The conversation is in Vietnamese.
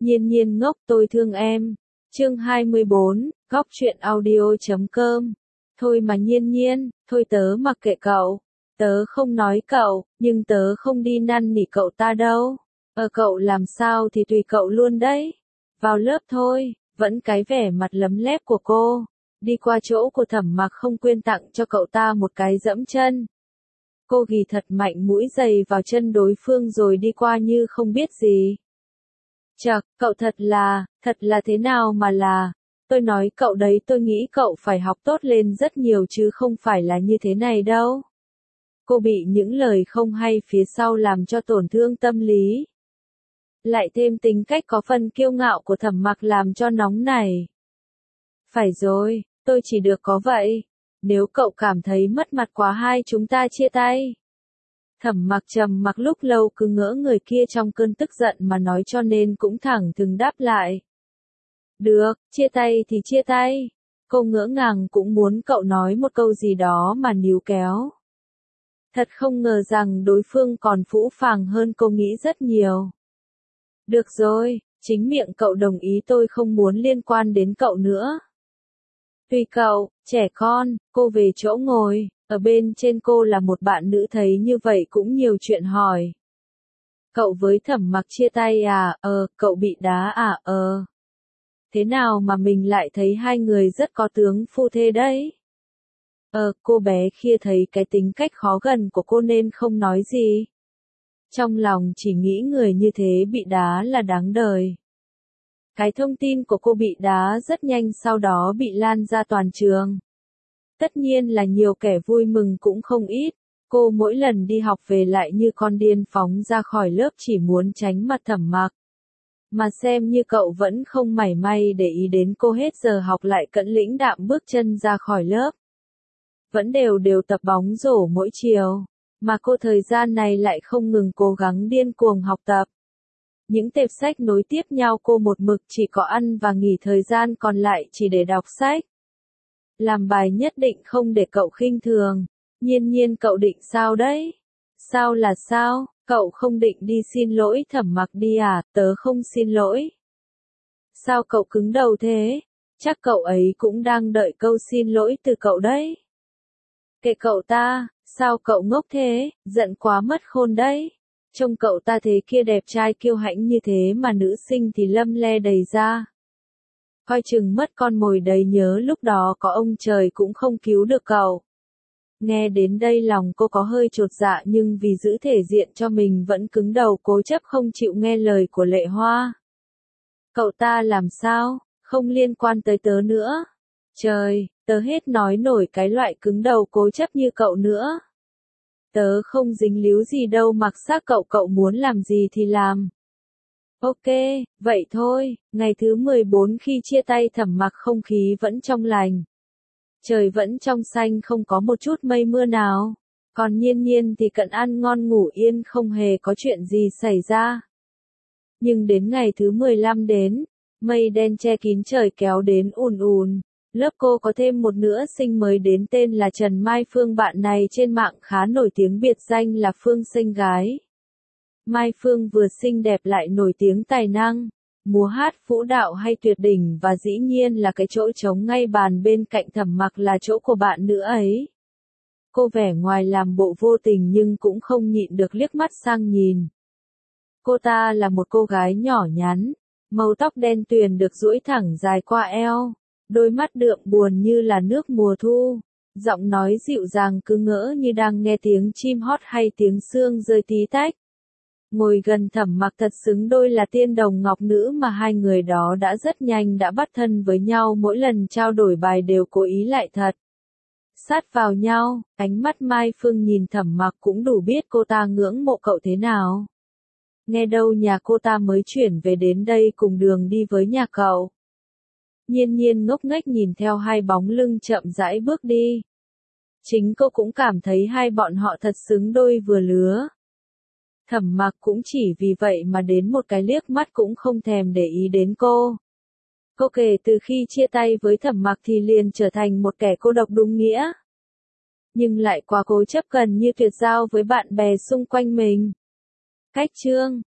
Nhiên nhiên ngốc tôi thương em. Chương 24, góc truyện audio.com. Thôi mà nhiên nhiên, thôi tớ mặc kệ cậu. Tớ không nói cậu, nhưng tớ không đi năn nỉ cậu ta đâu. Cậu làm sao thì tùy cậu luôn đấy. Vào lớp thôi, vẫn cái vẻ mặt lấm lép của cô. Đi qua chỗ của Thẩm Mặc không quên tặng cho cậu ta một cái dẫm chân. Cô ghì thật mạnh mũi giày vào chân đối phương rồi đi qua như không biết gì. Chậc, cậu thật là thế nào mà là, tôi nói cậu đấy, tôi nghĩ cậu phải học tốt lên rất nhiều chứ không phải là như thế này đâu. Cô bị những lời không hay phía sau làm cho tổn thương tâm lý. Lại thêm tính cách có phần kiêu ngạo của Thẩm Mặc làm cho nóng này. Phải rồi, tôi chỉ được có vậy. Nếu cậu cảm thấy mất mặt quá hai chúng ta chia tay. Thẩm Mặc trầm mặc lúc lâu cứ ngỡ người kia trong cơn tức giận mà nói cho nên cũng thẳng thừng đáp lại. Được, chia tay thì chia tay. Cô ngỡ ngàng cũng muốn cậu nói một câu gì đó mà níu kéo. Thật không ngờ rằng đối phương còn phũ phàng hơn cô nghĩ rất nhiều. Được rồi, chính miệng cậu đồng ý, tôi không muốn liên quan đến cậu nữa. Tùy cậu, trẻ con. Cô về chỗ ngồi, ở bên trên cô là một bạn nữ thấy như vậy cũng nhiều chuyện hỏi. Cậu với Thẩm Mặc chia tay à? Cậu bị đá à? Thế nào mà mình lại thấy hai người rất có tướng phu thê đấy? Cô bé kia thấy cái tính cách khó gần của cô nên không nói gì. Trong lòng chỉ nghĩ người như thế bị đá là đáng đời. Cái thông tin của cô bị đá rất nhanh sau đó bị lan ra toàn trường. Tất nhiên là nhiều kẻ vui mừng cũng không ít. Cô mỗi lần đi học về lại như con điên phóng ra khỏi lớp chỉ muốn tránh mặt Thẩm Mặc. Mà xem như cậu vẫn không mảy may để ý đến cô, hết giờ học lại cẩn lĩnh đạm bước chân ra khỏi lớp. Vẫn đều tập bóng rổ mỗi chiều. Mà cô thời gian này lại không ngừng cố gắng điên cuồng học tập. Những tệp sách nối tiếp nhau, cô một mực chỉ có ăn và nghỉ, thời gian còn lại chỉ để đọc sách. Làm bài nhất định không để cậu khinh thường. Nhiên nhiên, cậu định sao đấy? Sao là sao? Cậu không định đi xin lỗi Thẩm Mặc đi à? Tớ không xin lỗi. Sao cậu cứng đầu thế? Chắc cậu ấy cũng đang đợi câu xin lỗi từ cậu đấy. Kệ cậu ta, sao cậu ngốc thế, giận quá mất khôn đấy. Trông cậu ta thế kia, đẹp trai kiêu hãnh như thế mà nữ sinh thì lăm le đầy ra. Coi chừng mất con mồi đấy, nhớ lúc đó có ông trời cũng không cứu được cậu. Nghe đến đây lòng cô có hơi chột dạ, nhưng vì giữ thể diện cho mình vẫn cứng đầu cố chấp không chịu nghe lời của Lệ Hoa. Cậu ta làm sao, không liên quan tới tớ nữa. Trời, tớ hết nói nổi cái loại cứng đầu cố chấp như cậu nữa. Tớ không dính líu gì đâu, mặc xác cậu, cậu muốn làm gì thì làm. Ok, vậy thôi. Ngày thứ 14 khi chia tay Thẩm Mặc, không khí vẫn trong lành. Trời vẫn trong xanh, không có một chút mây mưa nào. Còn Nhiên Nhiên thì cận ăn ngon ngủ yên, không hề có chuyện gì xảy ra. Nhưng đến ngày thứ 15 đến, mây đen che kín trời kéo đến ùn ùn. Lớp cô có thêm một nữ sinh mới đến tên là Trần Mai Phương, bạn này trên mạng khá nổi tiếng, biệt danh là Phương xinh gái. Mai Phương vừa xinh đẹp lại nổi tiếng tài năng, múa hát vũ đạo hay tuyệt đỉnh, và dĩ nhiên là cái chỗ trống ngay bàn bên cạnh Thẩm Mặc là chỗ của bạn nữ ấy. Cô vẻ ngoài làm bộ vô tình nhưng cũng không nhịn được liếc mắt sang nhìn. Cô ta là một cô gái nhỏ nhắn, màu tóc đen tuyền được duỗi thẳng dài qua eo. Đôi mắt đượm buồn như là nước mùa thu, giọng nói dịu dàng cứ ngỡ như đang nghe tiếng chim hót hay tiếng sương rơi tí tách. Ngồi gần Thẩm Mặc thật xứng đôi là tiên đồng ngọc nữ, mà hai người đó đã rất nhanh đã bắt thân với nhau, mỗi lần trao đổi bài đều cố ý lại thật. Sát vào nhau, ánh mắt Mai Phương nhìn Thẩm Mặc cũng đủ biết cô ta ngưỡng mộ cậu thế nào. Nghe đâu nhà cô ta mới chuyển về đến đây cùng đường đi với nhà cậu. Nhiên Nhiên ngốc nghếch nhìn theo hai bóng lưng chậm rãi bước đi. Chính cô cũng cảm thấy hai bọn họ thật xứng đôi vừa lứa. Thẩm Mặc cũng chỉ vì vậy mà đến một cái liếc mắt cũng không thèm để ý đến cô. Cô kể từ khi chia tay với Thẩm Mặc thì liền trở thành một kẻ cô độc đúng nghĩa. Nhưng lại quá cố chấp, gần như tuyệt giao với bạn bè xung quanh mình. Cách chương